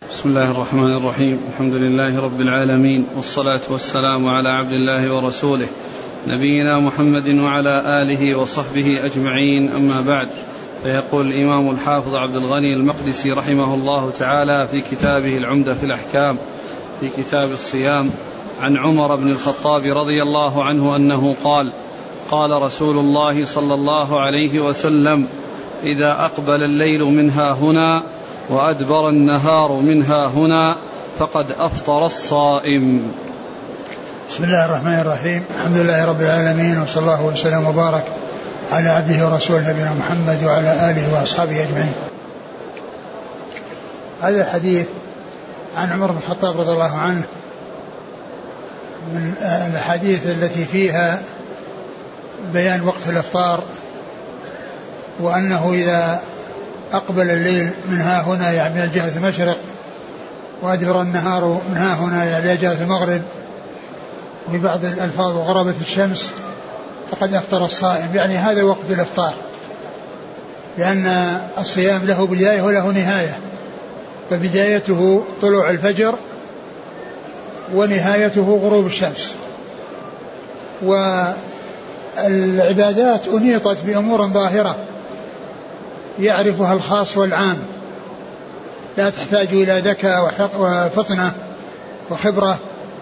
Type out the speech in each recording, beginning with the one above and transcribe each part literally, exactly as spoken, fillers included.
بسم الله الرحمن الرحيم. الحمد لله رب العالمين، والصلاة والسلام على عبد الله ورسوله نبينا محمد وعلى آله وصحبه أجمعين، أما بعد. فيقول الإمام الحافظ عبد الغني المقدسي رحمه الله تعالى في كتابه العمدة في الأحكام في كتاب الصيام عن عمر بن الخطاب رضي الله عنه أنه قال: قال رسول الله صلى الله عليه وسلم: إذا أقبل الليل منها هنا وأدبر النهار منها هنا فقد أفطر الصائم. بسم الله الرحمن الرحيم. الحمد لله رب العالمين، وصلى الله وسلم وبارك على عبده ورسوله نبينا محمد وعلى آله وأصحابه أجمعين. هذا الحديث عن عمر بن الخطاب رضي الله عنه من الحديث التي فيها بيان وقت الإفطار، وأنه إذا أقبل الليل من ها هنا يعني من جهة المشرق، وأدبر النهار من ها هنا يعني جهة المغرب، وفي بعض الألفاظ وغربت الشمس فقد أفطر الصائم، يعني هذا وقت الإفطار، لأن الصيام له بداية وله نهاية، فبدايته طلوع الفجر ونهايته غروب الشمس. والعبادات أنيطت بأمور ظاهرة يعرفها الخاص والعام، لا تحتاج إلى ذكاء وفطنة وخبرة،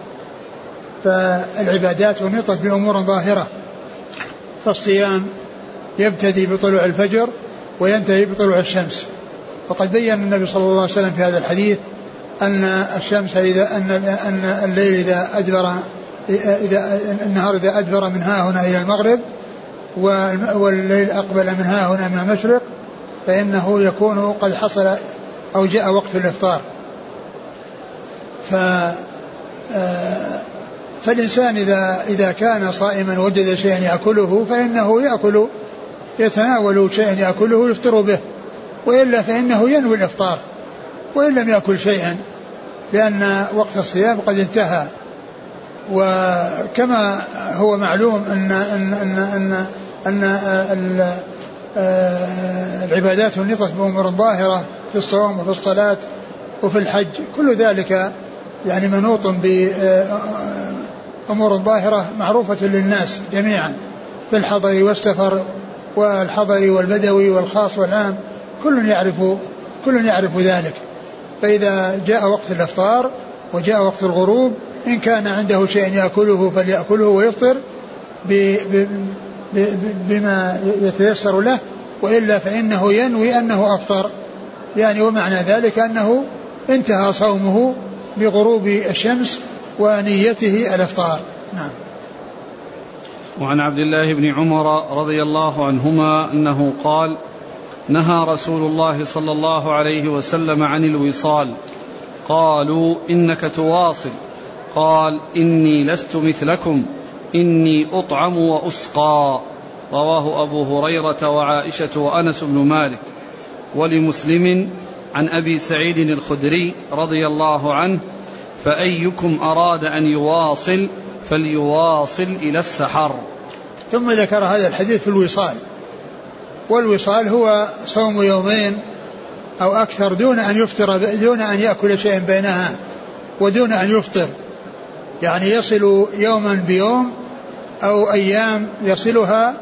فالعبادات أنيطت بأمور ظاهرة. فالصيام يبتدي بطلوع الفجر وينتهي بطلوع الشمس، وقد بيّن النبي صلى الله عليه وسلم في هذا الحديث أن الشمس إذا أن أن الليل إذا أدبر إذا النهار إذا أدبر من ها هنا إلى المغرب، والليل أقبل من ها هنا من المشرق، فإنه يكون قد حصل أو جاء وقت الإفطار. ف فالإنسان إذا إذا كان صائما وجد شيئا يأكله فإنه يأكل يتناول شيئا يأكله يفطر به، وإلا فإنه ينوي الإفطار وإن لم يأكل شيئا، لأن وقت الصيام قد انتهى. وكما هو معلوم أن أن أن أن, أن العبادات أنيطت بأمور ظاهرة في الصوم وفي الصلاة وفي الحج، كل ذلك يعني منوط بأمور ظاهرة معروفة للناس جميعا، في الحضر والسفر والحضر والبدوي والخاص والعام، كل يعرف كل يعرف ذلك. فإذا جاء وقت الإفطار وجاء وقت الغروب، إن كان عنده شيء يأكله فليأكله ويفطر بما يتيسر له، وإلا فإنه ينوي أنه أفطر، يعني ومعنى ذلك أنه انتهى صومه بغروب الشمس ونيته الإفطار. نعم. وعن عبد الله بن عمر رضي الله عنهما أنه قال: نهى رسول الله صلى الله عليه وسلم عن الوصال. قالوا: إنك تواصل. قال: إني لست مثلكم، إني أطعم وأسقى. رواه أبو هريرة وعائشة وأنس بن مالك. ولمسلم عن أبي سعيد الخدري رضي الله عنه: فأيكم أراد أن يواصل فليواصل إلى السحر. ثم ذكر هذا الحديث في الوصال، والوصال هو صوم يومين أو أكثر دون أن يفطر، دون أن يأكل شيئا بينها ودون أن يفطر، يعني يصل يوما بيوم أو أيام يصلها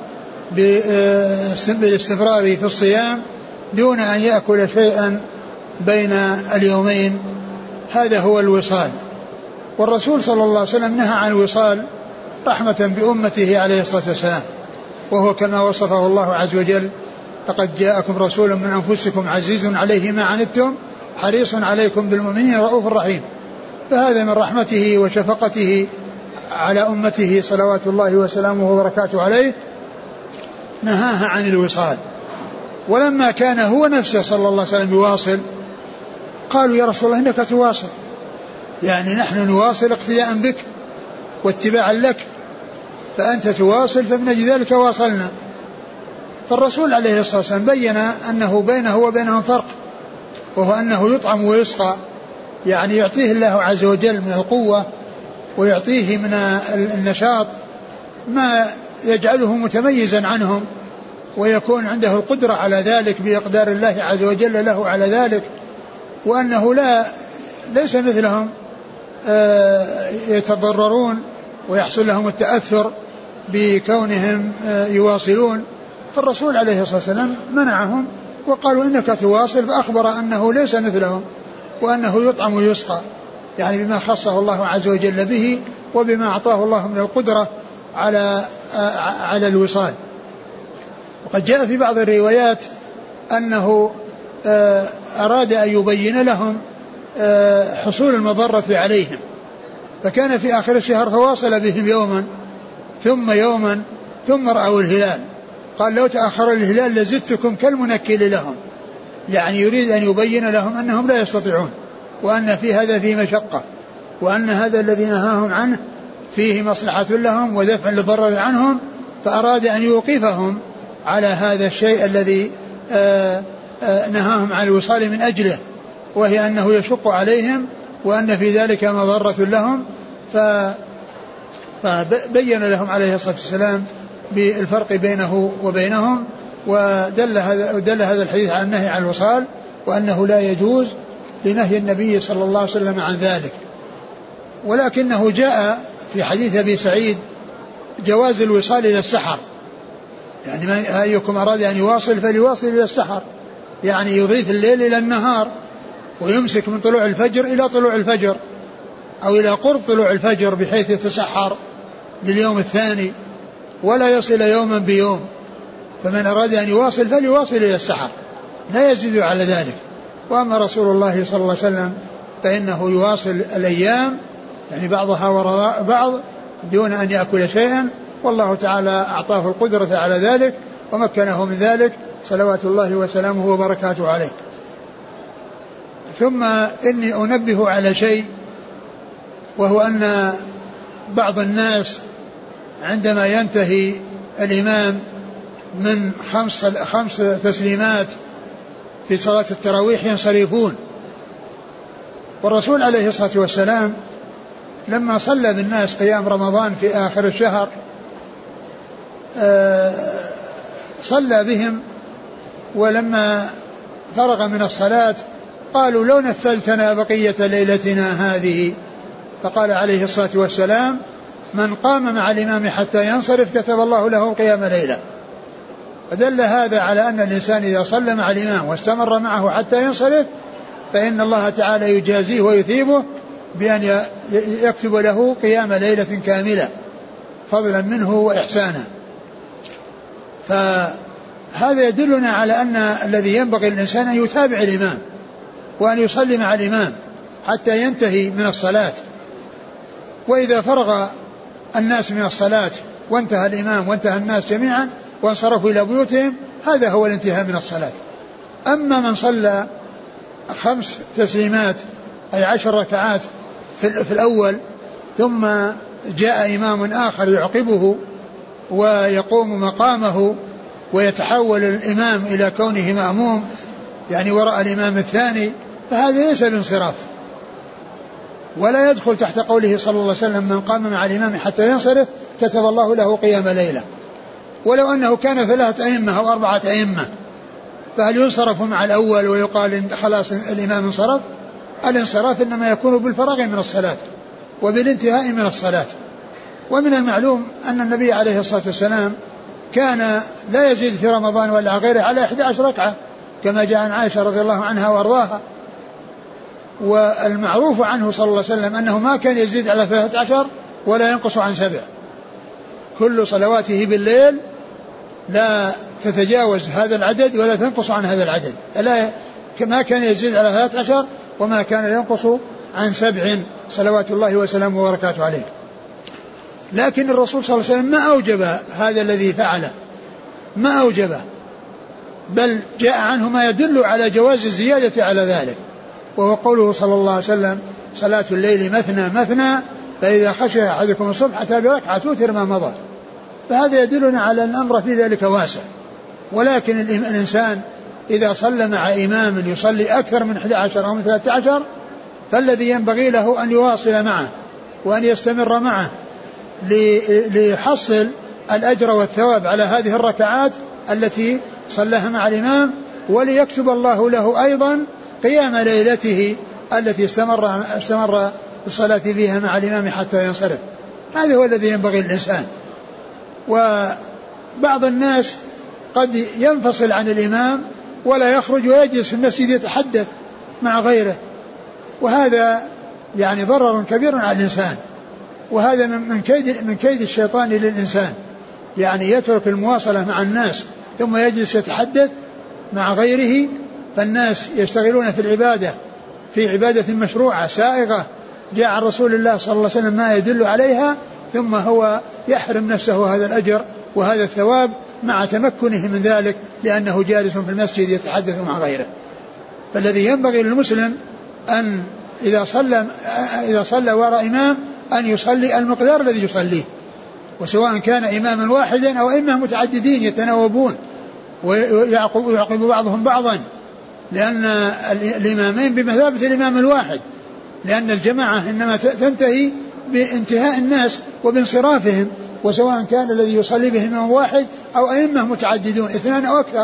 بالاستمرار في الصيام دون أن يأكل شيئا بين اليومين، هذا هو الوصال. والرسول صلى الله عليه وسلم نهى عن الوصال رحمة بأمته عليه الصلاة والسلام، وهو كما وصفه الله عز وجل: لقد جاءكم رسول من أنفسكم عزيز عليه ما عنتم حريص عليكم بالمؤمنين رؤوف رحيم. فهذا من رحمته وشفقته على أمته صلوات الله وسلامه وبركاته عليه، نهاها عن الوصال. ولما كان هو نفسه صلى الله عليه وسلم يواصل، قالوا: يا رسول الله إنك تواصل، يعني نحن نواصل اقتداء بك واتباعا لك، فأنت تواصل فمن أجل ذلك واصلنا. فالرسول عليه الصلاة والسلام بين أنه بينه وبينهم فرق، وهو أنه يطعم ويسقى، يعني يعطيه الله عز وجل من القوة ويعطيه من النشاط ما يجعله متميزا عنهم، ويكون عنده القدرة على ذلك بإقدار الله عز وجل له على ذلك، وأنه لا ليس مثلهم يتضررون ويحصل لهم التأثر بكونهم يواصلون. فالرسول عليه الصلاة والسلام منعهم وقالوا إنك تواصل، فأخبر أنه ليس مثلهم وأنه يطعم ويسقى، يعني بما خصه الله عز وجل به وبما أعطاه الله من القدرة على على الوصال. وقد جاء في بعض الروايات أنه أراد أن يبين لهم حصول المضرة عليهم، فكان في آخر الشهر فواصل بهم يوما ثم يوما ثم رأوا الهلال، قال لو تأخر الهلال لزدتكم كالمنكل لهم، يعني يريد أن يبين لهم أنهم لا يستطيعون، وأن في هذا فيه مشقة، وأن هذا الذي نهاهم عنه فيه مصلحة لهم ودفع للضرر عنهم، فأراد أن يوقفهم على هذا الشيء الذي آآ آآ نهاهم عن الوصال من أجله، وهي أنه يشق عليهم وأن في ذلك مضرة لهم. فبين لهم عليه الصلاة والسلام بالفرق بينه وبينهم، ودل هذا, ودل هذا الحديث على النهي عن الوصال، وأنه لا يجوز لنهي النبي صلى الله عليه وسلم عن ذلك. ولكنه جاء في حديث أبي سعيد جواز الوصال إلى السحر، يعني من أيكم أراد أن يواصل فليواصل إلى السحر، يعني يضيف الليل إلى النهار ويمسك من طلوع الفجر إلى طلوع الفجر أو إلى قرب طلوع الفجر بحيث يتسحر لليوم الثاني ولا يصل يوما بيوم. فمن أراد أن يواصل فليواصل إلى السحر لا يزيد على ذلك. وأما رسول الله صلى الله عليه وسلم فإنه يواصل الأيام، يعني بعضها وراء بعض دون أن يأكل شيئا، والله تعالى أعطاه القدرة على ذلك ومكنه من ذلك صلوات الله وسلامه وبركاته عليه. ثم إني أنبه على شيء، وهو أن بعض الناس عندما ينتهي الإمام من خمس, خمس تسليمات في صلاة التراويح ينصرفون. والرسول عليه الصلاة والسلام لما صلى بالناس قيام رمضان في آخر الشهر صلى بهم، ولما فرغ من الصلاة قالوا لو نفلتنا بقية ليلتنا هذه، فقال عليه الصلاة والسلام من قام مع الإمام حتى ينصرف كتب الله له قيام ليلة. فدل هذا على أن الإنسان إذا صلى مع الإمام واستمر معه حتى ينصرف فإن الله تعالى يجازيه ويثيبه بأن يكتب له قيام ليلة كاملة فضلا منه وإحسانا. فهذا يدلنا على أن الذي ينبغي للإنسان أن يتابع الإمام وأن يصلي مع الإمام حتى ينتهي من الصلاة، وإذا فرغ الناس من الصلاة وانتهى الإمام وانتهى الناس جميعا وانصرفوا إلى بيوتهم هذا هو الانتهاء من الصلاة. أما من صلى خمس تسليمات أي عشر ركعات في الأول ثم جاء إمام آخر يعقبه ويقوم مقامه ويتحول الإمام إلى كونه مأموم يعني وراء الإمام الثاني، فهذا ليس بانصراف ولا يدخل تحت قوله صلى الله عليه وسلم من قام مع الإمام حتى ينصرف كتب الله له قيام ليلة. ولو أنه كان ثلاثة أئمة أو أربعة أئمة فهل ينصرف مع الأول ويقال خلاص الإمام انصرف؟ الانصراف إنما يكون بالفراغ من الصلاة وبالانتهاء من الصلاة. ومن المعلوم أن النبي عليه الصلاة والسلام كان لا يزيد في رمضان ولا غيره على إحدى عشر ركعة كما جاء عن عائشة رضي الله عنها وأرضاها. والمعروف عنه صلى الله عليه وسلم أنه ما كان يزيد على ثلاثة عشر ولا ينقص عن سبع، كل صلواته بالليل لا تتجاوز هذا العدد ولا تنقص عن هذا العدد، لا ما كان يزيد على ثلاثة عشر وما كان ينقص عن سبع صلوات الله وسلامه وبركاته عليه. لكن الرسول صلى الله عليه وسلم ما أوجب هذا الذي فعله، ما أوجبه، بل جاء عنه ما يدل على جواز الزيادة على ذلك، وهو قوله صلى الله عليه وسلم صلاة الليل مثنى مثنى فإذا خشي أحدكم الصبح أتى بركعة توتر ما مضى. فهذا يدلنا على أن الأمر في ذلك واسع. ولكن الإنسان إذا صلى مع إمام يصلي أكثر من أحد عشر أو من ثلاثة عشر فالذي ينبغي له أن يواصل معه وأن يستمر معه ليحصل الأجر والثواب على هذه الركعات التي صلىها مع الإمام، وليكتب الله له أيضا قيام ليلته التي استمر استمر الصلاة فيها مع الإمام حتى ينصرف. هذا هو الذي ينبغي للإنسان. وبعض الناس قد ينفصل عن الإمام ولا يخرج ويجلس في المسجد يتحدث مع غيره، وهذا يعني ضرر كبير على الإنسان، وهذا من كيد من كيد الشيطان للإنسان، يعني يترك المواصلة مع الناس ثم يجلس يتحدث مع غيره، فالناس يشتغلون في العبادة في عبادة مشروعة سائغة جاء عن رسول الله صلى الله عليه وسلم ما يدل عليها، ثم هو يحرم نفسه هذا الأجر وهذا الثواب مع تمكنه من ذلك لأنه جالس في المسجد يتحدث مع غيره. فالذي ينبغي للمسلم أن إذا صلى إذا صلى وراء إمام أن يصلي المقدار الذي يصليه، وسواء كان إماما واحدا أو إمام متعددين يتناوبون ويعقب بعضهم بعضا، لأن الإمامين بمثابة الإمام الواحد، لأن الجماعة إنما تنتهي بانتهاء الناس وبانصرافهم، وسواء كان الذي يصلي به إمام واحد أو أئمة متعددون اثنان أو أكثر.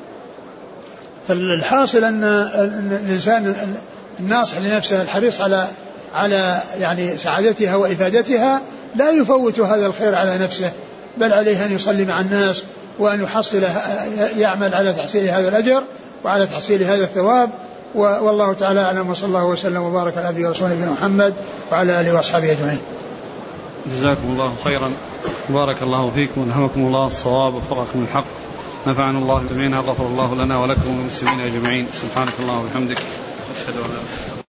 فالحاصل أن الإنسان الناصح لنفسه الحريص على على يعني سعادتها وإفادتها لا يفوت هذا الخير على نفسه، بل عليه أن يصلي مع الناس وأن يحصل يعمل على تحصيل هذا الأجر وعلى تحصيل هذا الثواب. والله تعالى أعلم، وصلى الله وسلم وبارك على نبينا ورسوله نبينا محمد وعلى آله وأصحابه أجمعين. جزاكم الله خيرا، بارك الله فيكم ونهمكم الله الصواب وفقكم الحق، نفعنا الله جميعا، غفر الله لنا ولكم والمسلمين أجمعين. سبحانك اللهم وبحمدك، أشهد أن لا إله إلا أنت.